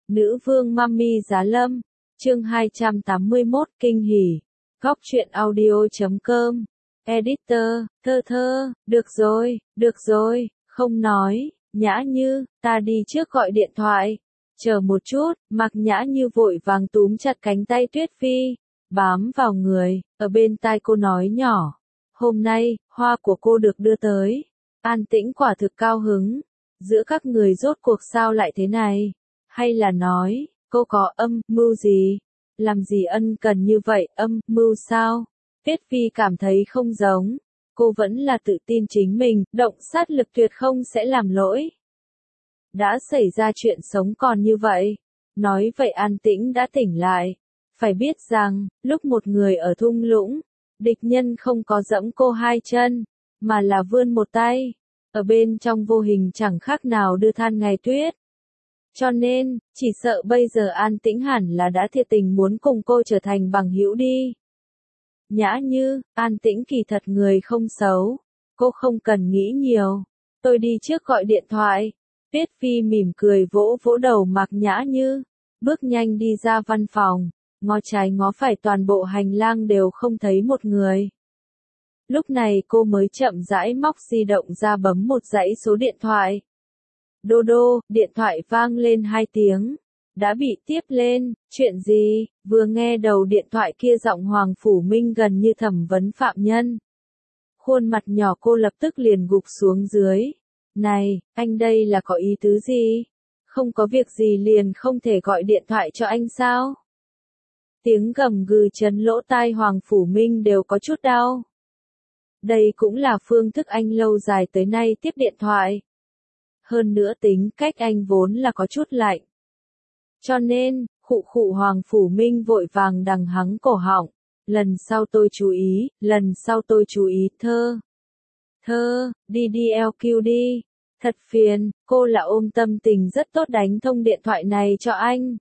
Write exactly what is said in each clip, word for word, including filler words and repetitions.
Nữ vương Mami Giá Lâm, chương hai trăm tám mươi mốt kinh hỉ. Góc truyện audio chấm com. Editor, thơ thơ, được rồi, được rồi, không nói, Nhã Như, ta đi trước gọi điện thoại. Chờ một chút, Mạc Nhã Như vội vàng túm chặt cánh tay Tuyết Phi, bám vào người, ở bên tai cô nói nhỏ. Hôm nay, hoa của cô được đưa tới. An Tĩnh quả thực cao hứng. Giữa các người rốt cuộc sao lại thế này? Hay là nói, cô có âm mưu gì? Làm gì ân cần như vậy, âm mưu sao? Tuyết Phi cảm thấy không giống. Cô vẫn là tự tin chính mình, động sát lực tuyệt không sẽ làm lỗi. Đã xảy ra chuyện sống còn như vậy. Nói vậy An Tĩnh đã tỉnh lại. Phải biết rằng, lúc một người ở thung lũng, địch nhân không có giẫm cô hai chân, mà là vươn một tay. Ở bên trong vô hình chẳng khác nào đưa than ngày tuyết. Cho nên, chỉ sợ bây giờ An Tĩnh hẳn là đã thiệt tình muốn cùng cô trở thành bằng hữu đi. Nhã Như, An Tĩnh kỳ thật người không xấu. Cô không cần nghĩ nhiều. Tôi đi trước gọi điện thoại. Tuyết Phi mỉm cười vỗ vỗ đầu Mạc Nhã Như. Bước nhanh đi ra văn phòng. Ngó trái ngó phải toàn bộ hành lang đều không thấy một người. Lúc này cô mới chậm rãi móc di động ra bấm một dãy số điện thoại. Đô đô, điện thoại vang lên hai tiếng. Đã bị tiếp lên, chuyện gì? Vừa nghe đầu điện thoại kia giọng Hoàng Phủ Minh gần như thẩm vấn phạm nhân. Khuôn mặt nhỏ cô lập tức liền gục xuống dưới. Này, anh đây là có ý tứ gì? Không có việc gì liền không thể gọi điện thoại cho anh sao? Tiếng gầm gừ chấn lỗ tai Hoàng Phủ Minh đều có chút đau. Đây cũng là phương thức anh lâu dài tới nay tiếp điện thoại. Hơn nữa tính cách anh vốn là có chút lạnh. Cho nên, khụ khụ Hoàng Phủ Minh vội vàng đằng hắng cổ họng. Lần sau tôi chú ý, lần sau tôi chú ý thơ. Thơ, đi đi eo kiu đi. Thật phiền, cô là ôm tâm tình rất tốt đánh thông điện thoại này cho anh.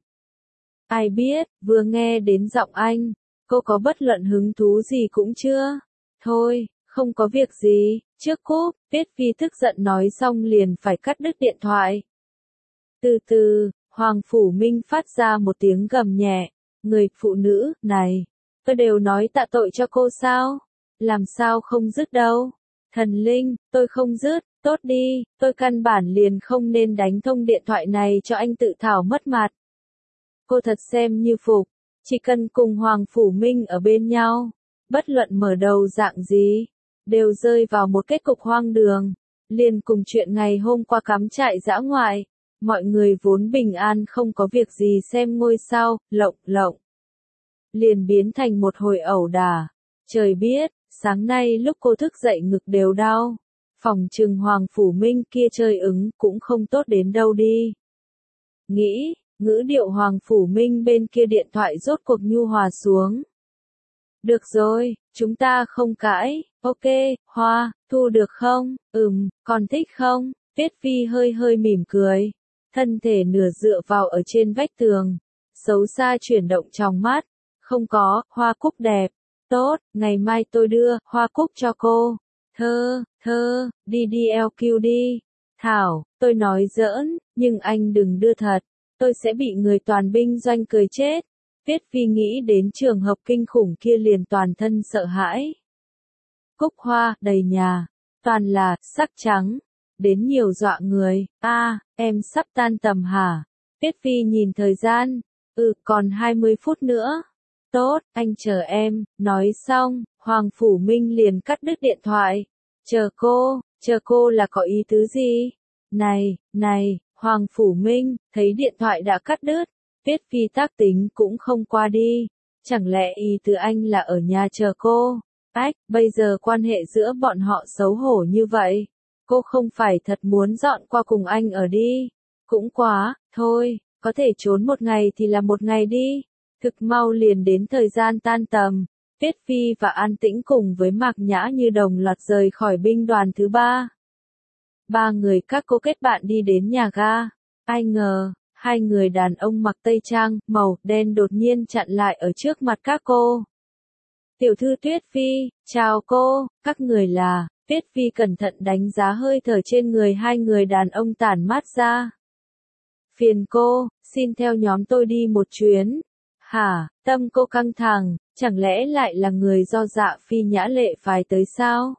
Ai biết, vừa nghe đến giọng anh, cô có bất luận hứng thú gì cũng chưa. Thôi, không có việc gì, trước cúp, Tuyết Phi tức giận nói xong liền phải cắt đứt điện thoại. Từ từ, Hoàng Phủ Minh phát ra một tiếng gầm nhẹ, người phụ nữ, này, tôi đều nói tạ tội cho cô sao? Làm sao không dứt đâu? Thần linh, tôi không dứt, tốt đi, tôi căn bản liền không nên đánh thông điện thoại này cho anh tự thảo mất mặt. Cô thật xem như phục, chỉ cần cùng Hoàng Phủ Minh ở bên nhau, bất luận mở đầu dạng gì, đều rơi vào một kết cục hoang đường, liền cùng chuyện ngày hôm qua cắm trại dã ngoại, mọi người vốn bình an không có việc gì xem ngôi sao, lộng lộng. Liền biến thành một hồi ẩu đả, trời biết, sáng nay lúc cô thức dậy ngực đều đau, phòng trừng Hoàng Phủ Minh kia chơi ứng cũng không tốt đến đâu đi. Nghĩ, ngữ điệu Hoàng Phủ Minh bên kia điện thoại rốt cuộc nhu hòa xuống. Được rồi, chúng ta không cãi, ok, Hoa, thu được không, ừm, còn thích không? Tuyết Phi hơi hơi mỉm cười, thân thể nửa dựa vào ở trên vách tường, xấu xa chuyển động trong mắt, không có, hoa cúc đẹp, tốt, ngày mai tôi đưa, hoa cúc cho cô, thơ, thơ, đi đi eo kiu đi, Thảo, tôi nói giỡn, nhưng anh đừng đưa thật, tôi sẽ bị người toàn binh doanh cười chết. Tuyết Phi nghĩ đến trường hợp kinh khủng kia liền toàn thân sợ hãi. Cúc hoa, đầy nhà, toàn là, sắc trắng, đến nhiều dọa người, a à, em sắp tan tầm hả? Tuyết Phi nhìn thời gian, ừ, còn hai mươi phút nữa. Tốt, anh chờ em, nói xong, Hoàng Phủ Minh liền cắt đứt điện thoại. Chờ cô, chờ cô là có ý tứ gì? Này, này, Hoàng Phủ Minh, thấy điện thoại đã cắt đứt. Tuyết Phi tác tính cũng không qua đi, chẳng lẽ ý tứ anh là ở nhà chờ cô? Ách, bây giờ quan hệ giữa bọn họ xấu hổ như vậy, cô không phải thật muốn dọn qua cùng anh ở đi, cũng quá, thôi, có thể trốn một ngày thì là một ngày đi, thực mau liền đến thời gian tan tầm, Tuyết Phi và An Tĩnh cùng với Mạc Nhã Như đồng loạt rời khỏi binh đoàn thứ ba. Ba người các cô kết bạn đi đến nhà ga, ai ngờ. Hai người đàn ông mặc tây trang, màu, đen đột nhiên chặn lại ở trước mặt các cô. Tiểu thư Tuyết Phi, chào cô, các người là, Tuyết Phi cẩn thận đánh giá hơi thở trên người hai người đàn ông tản mát ra. Phiền cô, xin theo nhóm tôi đi một chuyến. Hả, tâm cô căng thẳng, chẳng lẽ lại là người do Dạ Phi Nhã Lệ phái tới sao?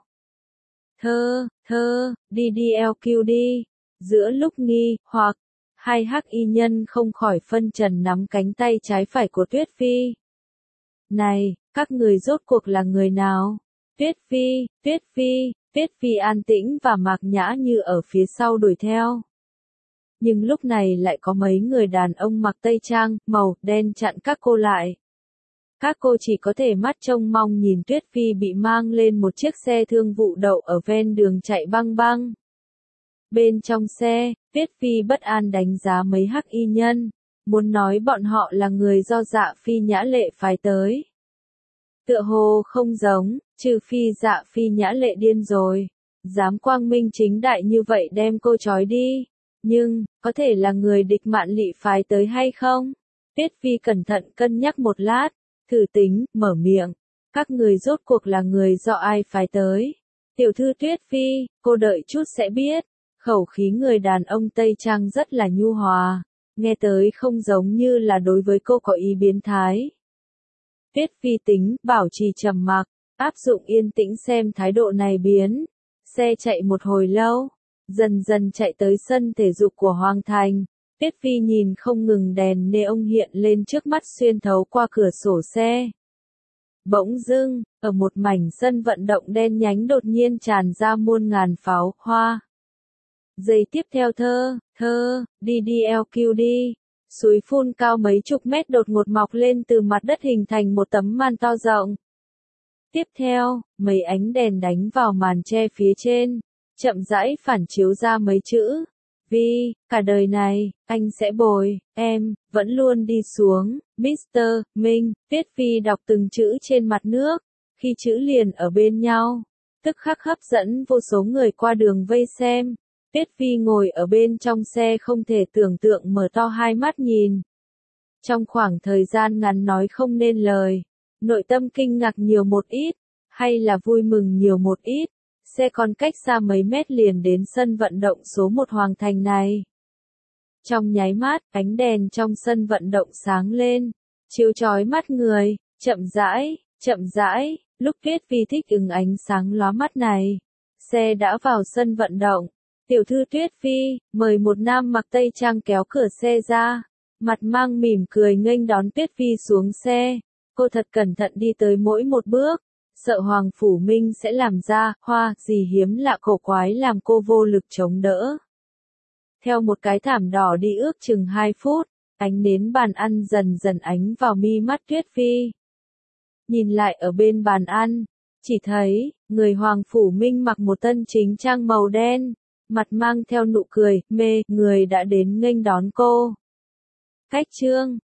Thơ, thơ, đi đi eo kiu đi. Giữa lúc nghi, hoặc, hai hắc y nhân không khỏi phân trần nắm cánh tay trái phải của Tuyết Phi. Này, các người rốt cuộc là người nào? Tuyết Phi, Tuyết Phi, Tuyết Phi an tĩnh và Mạc Nhã Như ở phía sau đuổi theo. Nhưng lúc này lại có mấy người đàn ông mặc tây trang, màu, đen chặn các cô lại. Các cô chỉ có thể mắt trông mong nhìn Tuyết Phi bị mang lên một chiếc xe thương vụ đậu ở ven đường chạy băng băng. Bên trong xe, Tuyết Phi bất an đánh giá mấy hắc y nhân, muốn nói bọn họ là người do Dạ Phi Nhã Lệ phái tới. Tựa hồ không giống, trừ phi Dạ Phi Nhã Lệ điên rồi, dám quang minh chính đại như vậy đem cô trói đi. Nhưng, có thể là người địch Mạn Lị phái tới hay không? Tuyết Phi cẩn thận cân nhắc một lát, thử tính, mở miệng. Các người rốt cuộc là người do ai phái tới? Tiểu thư Tuyết Phi, cô đợi chút sẽ biết. Khẩu khí người đàn ông Tây Trang rất là nhu hòa, nghe tới không giống như là đối với cô có ý biến thái. Tuyết Phi tính, bảo trì trầm mặc, áp dụng yên tĩnh xem thái độ này biến. Xe chạy một hồi lâu, dần dần chạy tới sân thể dục của Hoàng Thành. Tuyết Phi nhìn không ngừng đèn neon hiện lên trước mắt xuyên thấu qua cửa sổ xe. Bỗng dưng, ở một mảnh sân vận động đen nhánh đột nhiên tràn ra muôn ngàn pháo hoa. Giây tiếp theo thơ, thơ, đi đi eo kiu đi. Suối phun cao mấy chục mét đột ngột mọc lên từ mặt đất hình thành một tấm màn to rộng. Tiếp theo, mấy ánh đèn đánh vào màn che phía trên, chậm rãi phản chiếu ra mấy chữ. Vì, cả đời này, anh sẽ bồi, em, vẫn luôn đi xuống, mít tơ Minh. Tuyết Phi đọc từng chữ trên mặt nước, khi chữ liền ở bên nhau, tức khắc hấp dẫn vô số người qua đường vây xem. Tuyết Phi ngồi ở bên trong xe không thể tưởng tượng mở to hai mắt nhìn. Trong khoảng thời gian ngắn nói không nên lời, nội tâm kinh ngạc nhiều một ít, hay là vui mừng nhiều một ít. Xe còn cách xa mấy mét liền đến sân vận động số một Hoàng Thành này. Trong nháy mắt, ánh đèn trong sân vận động sáng lên, chiếu chói mắt người, chậm rãi, chậm rãi, lúc Tuyết Phi thích ứng ánh sáng lóa mắt này. Xe đã vào sân vận động. Tiểu thư Tuyết Phi, mời một nam mặc tây trang kéo cửa xe ra, mặt mang mỉm cười nghênh đón Tuyết Phi xuống xe. Cô thật cẩn thận đi tới mỗi một bước, sợ Hoàng Phủ Minh sẽ làm ra hoa gì hiếm lạ cổ quái làm cô vô lực chống đỡ. Theo một cái thảm đỏ đi ước chừng hai phút, ánh nến bàn ăn dần dần ánh vào mi mắt Tuyết Phi. Nhìn lại ở bên bàn ăn, chỉ thấy, người Hoàng Phủ Minh mặc một tân chính trang màu đen, mặt mang theo nụ cười, mê, người đã đến nghênh đón cô. Cách chương